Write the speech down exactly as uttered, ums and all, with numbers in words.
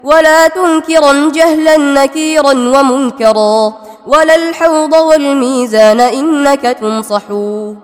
ولا تنكرا جهلا نكيرا ومنكرا، ولا الحوض والميزان إنك تنصح.